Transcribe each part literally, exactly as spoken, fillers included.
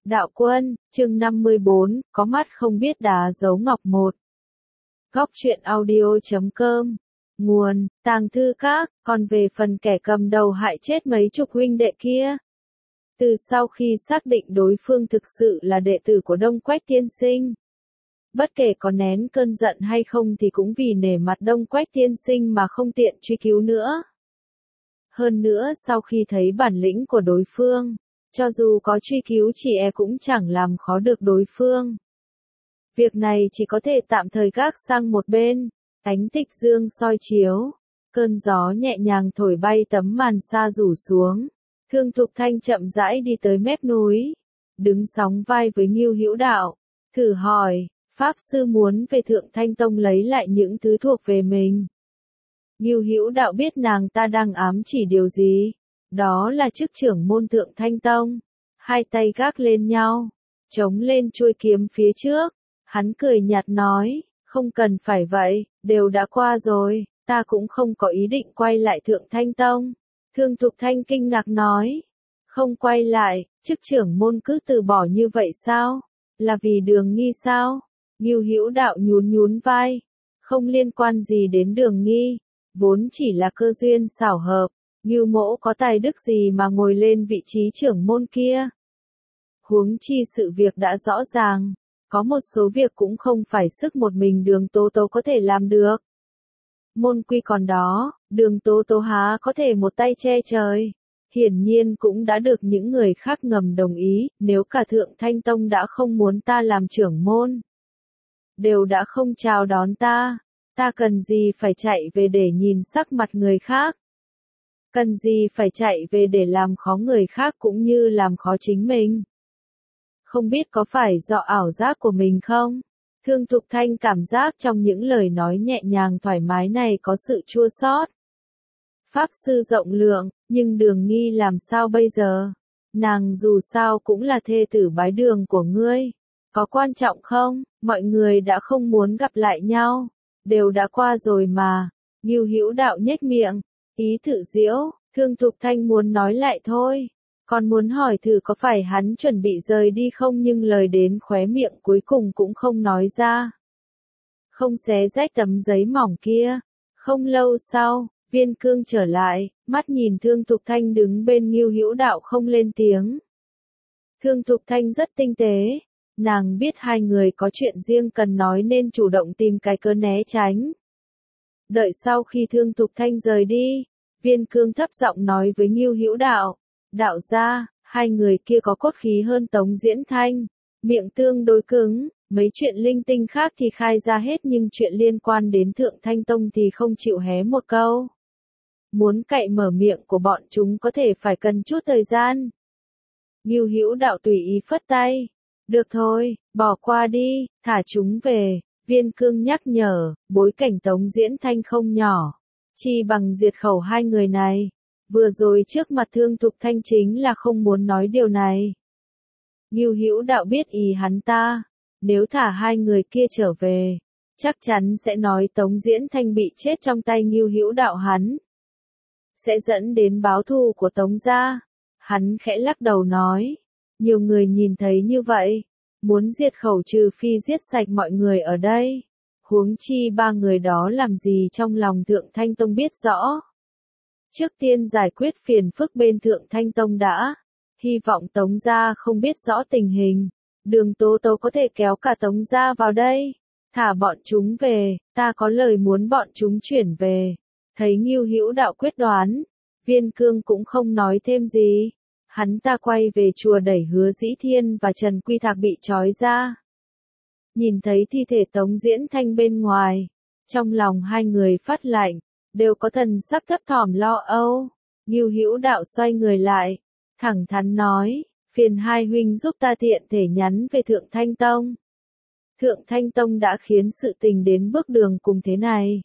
Đạo Quân, chương năm mươi bốn, có mắt không biết đá giấu ngọc một. Góc truyện audio chấm com. Nguồn, Tàng Thư Các, còn về phần kẻ cầm đầu hại chết mấy chục huynh đệ kia. Từ sau khi xác định đối phương thực sự là đệ tử của Đông Quách Tiên Sinh, bất kể có nén cơn giận hay không thì cũng vì nể mặt Đông Quách Tiên Sinh mà không tiện truy cứu nữa. Hơn nữa sau khi thấy bản lĩnh của đối phương, cho dù có truy cứu chỉ e cũng chẳng làm khó được đối phương. Việc này chỉ có thể tạm thời gác sang một bên. Ánh tịch dương soi chiếu, cơn gió nhẹ nhàng thổi bay tấm màn sa rủ xuống. Thương Thục Thanh chậm rãi đi tới mép núi, đứng sóng vai với Ngưu Hữu Đạo, thử hỏi, Pháp Sư muốn về Thượng Thanh Tông lấy lại những thứ thuộc về mình. Ngưu Hữu Đạo biết nàng ta đang ám chỉ điều gì, đó là chức trưởng môn Thượng Thanh Tông. Hai tay gác lên nhau, chống lên chuôi kiếm phía trước, hắn cười nhạt nói, không cần phải vậy, đều đã qua rồi, ta cũng không có ý định quay lại Thượng Thanh Tông. Thương Thục Thanh kinh ngạc nói, không quay lại, chức trưởng môn cứ từ bỏ như vậy sao? Là vì Đường Nghi sao? Ngưu Hữu Đạo nhún nhún vai, không liên quan gì đến Đường Nghi, vốn chỉ là cơ duyên xảo hợp. Ngưu mỗ có tài đức gì mà ngồi lên vị trí trưởng môn kia? Huống chi sự việc đã rõ ràng, có một số việc cũng không phải sức một mình Đường Tố Tố có thể làm được. Môn quy còn đó, Đường Tố Tố há có thể một tay che trời. Hiển nhiên cũng đã được những người khác ngầm đồng ý, nếu cả Thượng Thanh Tông đã không muốn ta làm trưởng môn, đều đã không chào đón ta, ta cần gì phải chạy về để nhìn sắc mặt người khác? Cần gì phải chạy về để làm khó người khác cũng như làm khó chính mình? Không biết có phải do ảo giác của mình không? Thương Thục Thanh cảm giác trong những lời nói nhẹ nhàng thoải mái này có sự chua xót. Pháp Sư rộng lượng, nhưng Đường Nghi làm sao bây giờ? Nàng dù sao cũng là thê tử bái đường của ngươi. Có quan trọng không? Mọi người đã không muốn gặp lại nhau. Đều đã qua rồi mà. Ngưu Hữu Đạo nhếch miệng. Ý thử diễu, Thương Thục Thanh muốn nói lại thôi. Còn muốn hỏi thử có phải hắn chuẩn bị rời đi không, nhưng lời đến khóe miệng cuối cùng cũng không nói ra. Không xé rách tấm giấy mỏng kia. Không lâu sau, Viên Cương trở lại, mắt nhìn Thương Thục Thanh đứng bên Ngưu Hữu Đạo không lên tiếng. Thương Thục Thanh rất tinh tế. Nàng biết hai người có chuyện riêng cần nói nên chủ động tìm cái cớ né tránh. Đợi sau khi Thương Thục Thanh rời đi, Viên Cương thấp giọng nói với Ngưu Hữu Đạo, đạo gia, hai người kia có cốt khí hơn Tống Diễn Thanh, miệng tương đối cứng, mấy chuyện linh tinh khác thì khai ra hết nhưng chuyện liên quan đến Thượng Thanh Tông thì không chịu hé một câu. Muốn cậy mở miệng của bọn chúng có thể phải cần chút thời gian. Ngưu Hữu Đạo tùy ý phất tay, được thôi, bỏ qua đi, thả chúng về. Viên Cương nhắc nhở, bối cảnh Tống Diễn Thanh không nhỏ, chi bằng diệt khẩu hai người này. Vừa rồi trước mặt Thương Thục Thanh chính là không muốn nói điều này. Ngưu Hữu Đạo biết ý hắn ta, nếu thả hai người kia trở về, chắc chắn sẽ nói Tống Diễn Thanh bị chết trong tay Ngưu Hữu Đạo hắn, sẽ dẫn đến báo thù của Tống gia. Hắn khẽ lắc đầu nói, nhiều người nhìn thấy như vậy, muốn diệt khẩu trừ phi giết sạch mọi người ở đây. Huống chi ba người đó làm gì trong lòng Thượng Thanh Tông biết rõ. Trước tiên giải quyết phiền phức bên Thượng Thanh Tông đã. Hy vọng Tống gia không biết rõ tình hình. Đường Tố Tố có thể kéo cả Tống gia vào đây. Thả bọn chúng về, ta có lời muốn bọn chúng chuyển về. Thấy Ngưu Hữu Đạo quyết đoán, Viên Cương cũng không nói thêm gì. Hắn ta quay về chùa đẩy Hứa Dĩ Thiên và Trần Quy Thạc bị trói ra. Nhìn thấy thi thể Tống Diễn Thanh bên ngoài, trong lòng hai người phát lạnh, đều có thần sắc thấp thỏm lo âu. Ngưu Hữu Đạo xoay người lại, thẳng thắn nói, phiền hai huynh giúp ta tiện thể nhắn về Thượng Thanh Tông. Thượng Thanh Tông đã khiến sự tình đến bước đường cùng thế này.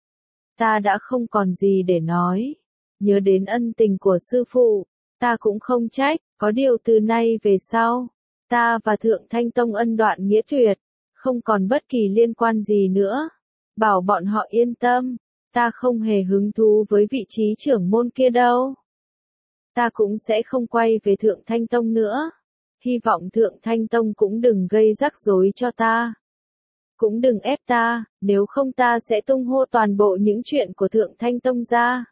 Ta đã không còn gì để nói, nhớ đến ân tình của sư phụ, ta cũng không trách, có điều từ nay về sau, ta và Thượng Thanh Tông ân đoạn nghĩa tuyệt, không còn bất kỳ liên quan gì nữa. Bảo bọn họ yên tâm, ta không hề hứng thú với vị trí trưởng môn kia đâu. Ta cũng sẽ không quay về Thượng Thanh Tông nữa. hy vọng Thượng Thanh Tông cũng đừng gây rắc rối cho ta. Cũng đừng ép ta, nếu không ta sẽ tung hô toàn bộ những chuyện của Thượng Thanh Tông ra.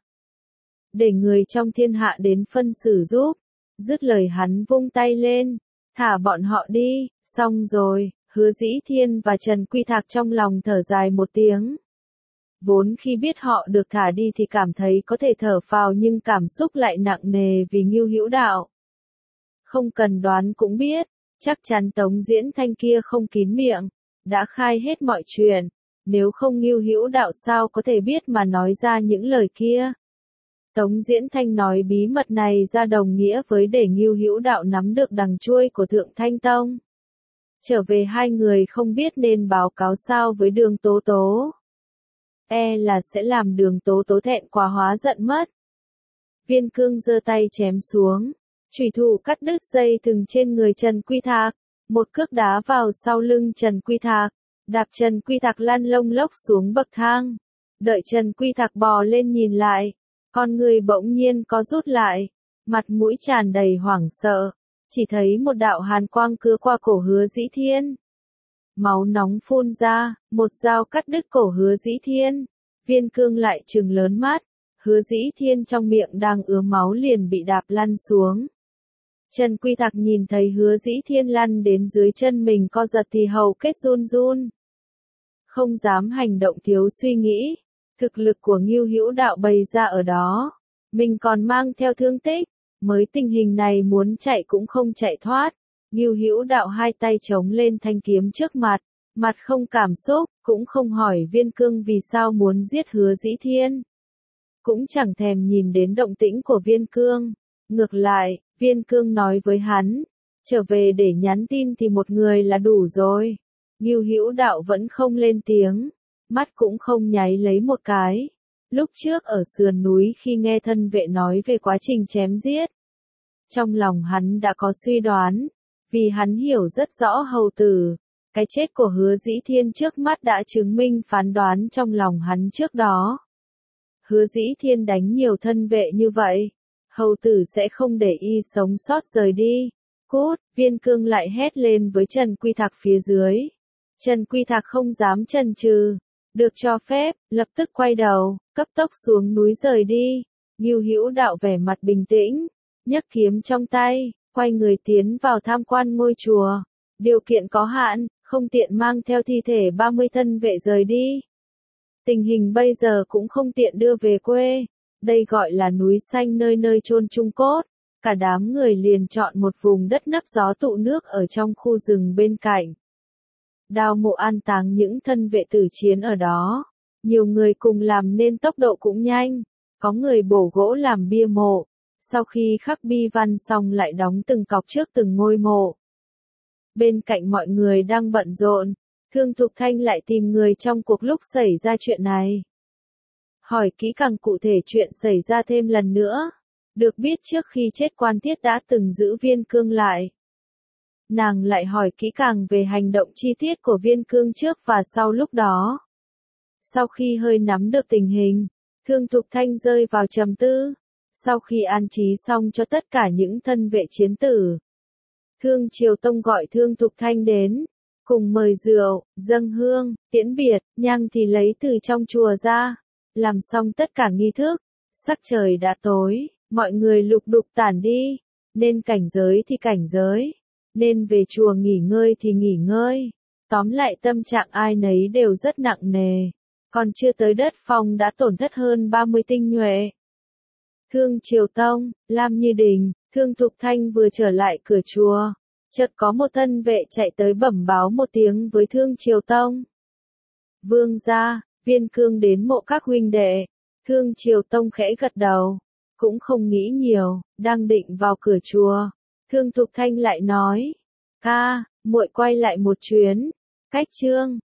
Để người trong thiên hạ đến phân xử giúp. Dứt lời hắn vung tay lên, thả bọn họ đi, xong rồi, Hứa Dĩ Thiên và Trần Quy Thạc trong lòng thở dài một tiếng. Vốn khi biết họ được thả đi thì cảm thấy có thể thở phào nhưng cảm xúc lại nặng nề vì Ngưu Hữu Đạo. Không cần đoán cũng biết, chắc chắn Tống Diễn Thanh kia không kín miệng, đã khai hết mọi chuyện, nếu không Ngưu Hữu Đạo sao có thể biết mà nói ra những lời kia. Tống Diễn Thanh nói bí mật này ra đồng nghĩa với để Ngưu Hữu Đạo nắm được đằng chuôi của Thượng Thanh Tông. Trở về hai người không biết nên báo cáo sao với Đường Tố Tố. E là sẽ làm Đường Tố Tố thẹn quá hóa giận mất. Viên Cương giơ tay chém xuống, chủy thủ cắt đứt dây thừng trên người Trần Quy Thạc, một cước đá vào sau lưng Trần Quy Thạc, đạp Trần Quy Thạc lăn lông lốc xuống bậc thang. Đợi Trần Quy Thạc bò lên nhìn lại, con người bỗng nhiên có rút lại, mặt mũi tràn đầy hoảng sợ, chỉ thấy một đạo hàn quang cứa qua cổ Hứa Dĩ Thiên. Máu nóng phun ra, một dao cắt đứt cổ Hứa Dĩ Thiên. Viên Cương lại trừng lớn mắt, Hứa Dĩ Thiên trong miệng đang ứa máu liền bị đạp lăn xuống. Trần Quy Thạc nhìn thấy Hứa Dĩ Thiên lăn đến dưới chân mình co giật thì hầu kết run run. Không dám hành động thiếu suy nghĩ, thực lực của Ngưu Hữu Đạo bày ra ở đó, mình còn mang theo thương tích, mới tình hình này muốn chạy cũng không chạy thoát. Ngưu Hữu Đạo hai tay chống lên thanh kiếm trước mặt, mặt không cảm xúc, cũng không hỏi Viên Cương vì sao muốn giết Hứa Dĩ Thiên. Cũng chẳng thèm nhìn đến động tĩnh của Viên Cương. Ngược lại, Viên Cương nói với hắn, trở về để nhắn tin thì một người là đủ rồi. Ngưu Hữu Đạo vẫn không lên tiếng, mắt cũng không nháy lấy một cái. Lúc trước ở sườn núi khi nghe thân vệ nói về quá trình chém giết, trong lòng hắn đã có suy đoán, vì hắn hiểu rất rõ hầu tử. Cái chết của Hứa Dĩ Thiên trước mắt đã chứng minh phán đoán trong lòng hắn trước đó. Hứa Dĩ Thiên đánh nhiều thân vệ như vậy, hầu tử sẽ không để y sống sót rời đi. Cút, Viên Cương lại hét lên với Trần Quy Thạc phía dưới. Trần Quy Thạc không dám chần chừ, được cho phép, lập tức quay đầu, cấp tốc xuống núi rời đi. Ngưu Hữu Đạo vẻ mặt bình tĩnh, nhấc kiếm trong tay, quay người tiến vào tham quan ngôi chùa. Điều kiện có hạn, không tiện mang theo thi thể ba mươi thân vệ rời đi. Tình hình bây giờ cũng không tiện đưa về quê. Đây gọi là núi xanh nơi nơi chôn chung cốt. Cả đám người liền chọn một vùng đất nấp gió tụ nước ở trong khu rừng bên cạnh. Đào mộ an táng những thân vệ tử chiến ở đó. Nhiều người cùng làm nên tốc độ cũng nhanh. Có người bổ gỗ làm bia mộ. Sau khi khắc bi văn xong lại đóng từng cọc trước từng ngôi mộ. Bên cạnh mọi người đang bận rộn, Thương Thục Thanh lại tìm người trong cuộc lúc xảy ra chuyện này. Hỏi kỹ càng cụ thể chuyện xảy ra thêm lần nữa. Được biết trước khi chết Quan Thiết đã từng giữ Viên Cương lại. Nàng lại hỏi kỹ càng về hành động chi tiết của Viên Cương trước và sau lúc đó. Sau khi hơi nắm được tình hình, Thương Thục Thanh rơi vào trầm tư. Sau khi an trí xong cho tất cả những thân vệ chiến tử, Thương Triều Tông gọi Thương Thục Thanh đến, cùng mời rượu, dâng hương, tiễn biệt, nhang thì lấy từ trong chùa ra. Làm xong tất cả nghi thức, sắc trời đã tối, mọi người lục đục tản đi, nên cảnh giới thì cảnh giới, nên về chùa nghỉ ngơi thì nghỉ ngơi. Tóm lại tâm trạng ai nấy đều rất nặng nề, còn chưa tới đất phong đã tổn thất hơn ba mươi tinh nhuệ. Thương Triều Tông, Lam Như Đình, Thương Thục Thanh vừa trở lại cửa chùa, chợt có một thân vệ chạy tới bẩm báo một tiếng với Thương Triều Tông. Vương gia, Viên Cương đến mộ các huynh đệ. Thương Triều Tông khẽ gật đầu, cũng không nghĩ nhiều, đang định vào cửa chùa. Thương Thục Thanh lại nói, ca, muội quay lại một chuyến, cách Trương,